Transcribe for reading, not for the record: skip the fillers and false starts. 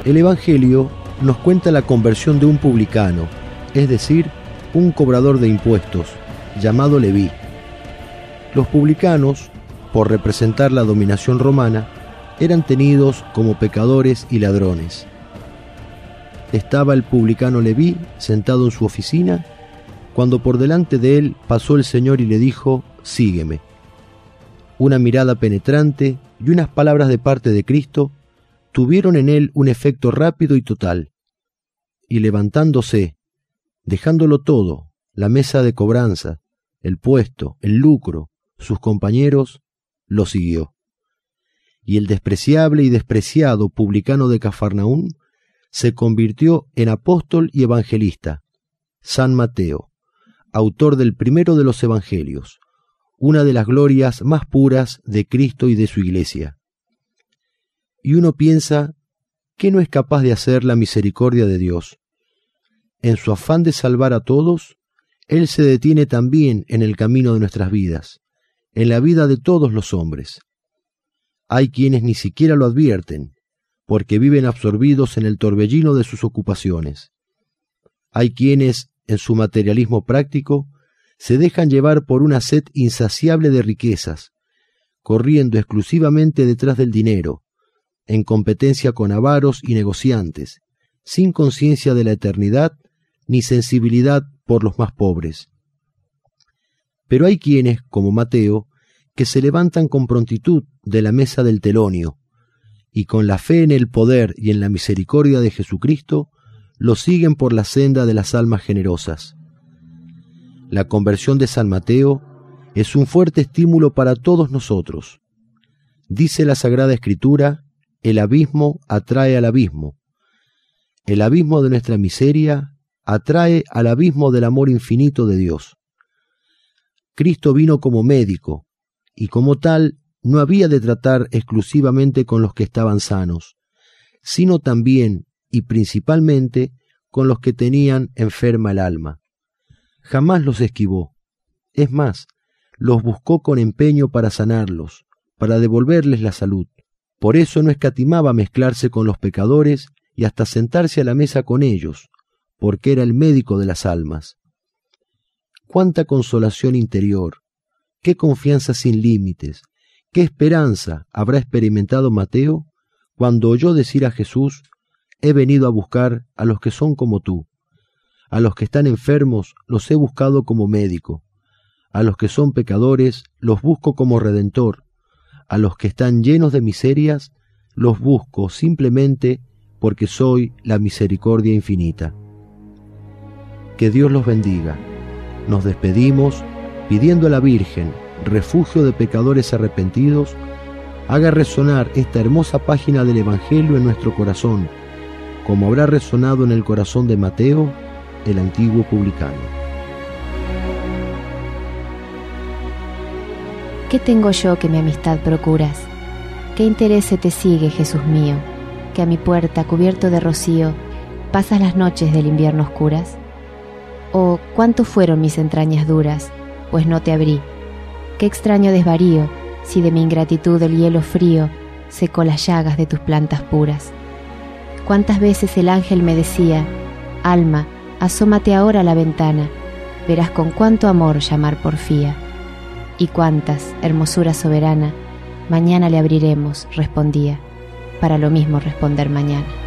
El Evangelio nos cuenta la conversión de un publicano, es decir, un cobrador de impuestos, llamado Leví. Los publicanos, por representar la dominación romana, eran tenidos como pecadores y ladrones. Estaba el publicano Leví sentado en su oficina, cuando por delante de él pasó el Señor y le dijo: «Sígueme». Una mirada penetrante y unas palabras de parte de Cristo tuvieron en él un efecto rápido y total. Y levantándose, dejándolo todo, la mesa de cobranza, el puesto, el lucro, sus compañeros, lo siguió. Y el despreciable y despreciado publicano de Cafarnaún se convirtió en apóstol y evangelista, San Mateo, autor del primero de los evangelios, una de las glorias más puras de Cristo y de su Iglesia. Y uno piensa, ¿qué no es capaz de hacer la misericordia de Dios? En su afán de salvar a todos, Él se detiene también en el camino de nuestras vidas, en la vida de todos los hombres. Hay quienes ni siquiera lo advierten, porque viven absorbidos en el torbellino de sus ocupaciones. Hay quienes, en su materialismo práctico, se dejan llevar por una sed insaciable de riquezas, corriendo exclusivamente detrás del dinero, en competencia con avaros y negociantes, sin conciencia de la eternidad ni sensibilidad por los más pobres. Pero hay quienes, como Mateo, que se levantan con prontitud de la mesa del telonio, y con la fe en el poder y en la misericordia de Jesucristo, lo siguen por la senda de las almas generosas. La conversión de San Mateo es un fuerte estímulo para todos nosotros. Dice la Sagrada Escritura: el abismo atrae al abismo. El abismo de nuestra miseria atrae al abismo del amor infinito de Dios. Cristo vino como médico, y como tal no había de tratar exclusivamente con los que estaban sanos, sino también y principalmente con los que tenían enferma el alma. Jamás los esquivó. Es más, los buscó con empeño para sanarlos, para devolverles la salud. Por eso no escatimaba mezclarse con los pecadores y hasta sentarse a la mesa con ellos, porque era el médico de las almas. Cuánta consolación interior, qué confianza sin límites, qué esperanza habrá experimentado Mateo cuando oyó decir a Jesús: «He venido a buscar a los que son como tú. A los que están enfermos los he buscado como médico. A los que son pecadores los busco como redentor. A los que están llenos de miserias los busco simplemente porque soy la misericordia infinita». Que Dios los bendiga. Nos despedimos pidiendo a la Virgen, refugio de pecadores arrepentidos, haga resonar esta hermosa página del Evangelio en nuestro corazón, como habrá resonado en el corazón de Mateo, el antiguo publicano. ¿Qué tengo yo que mi amistad procuras? ¿Qué interés se te sigue, Jesús mío, que a mi puerta, cubierto de rocío, pasas las noches del invierno oscuras? Oh, cuánto fueron mis entrañas duras, pues no te abrí. Qué extraño desvarío, si de mi ingratitud el hielo frío secó las llagas de tus plantas puras. Cuántas veces el ángel me decía: alma, asómate ahora a la ventana, verás con cuánto amor llamar porfía. Y cuántas, hermosura soberana, mañana le abriremos, respondía, para lo mismo responder mañana.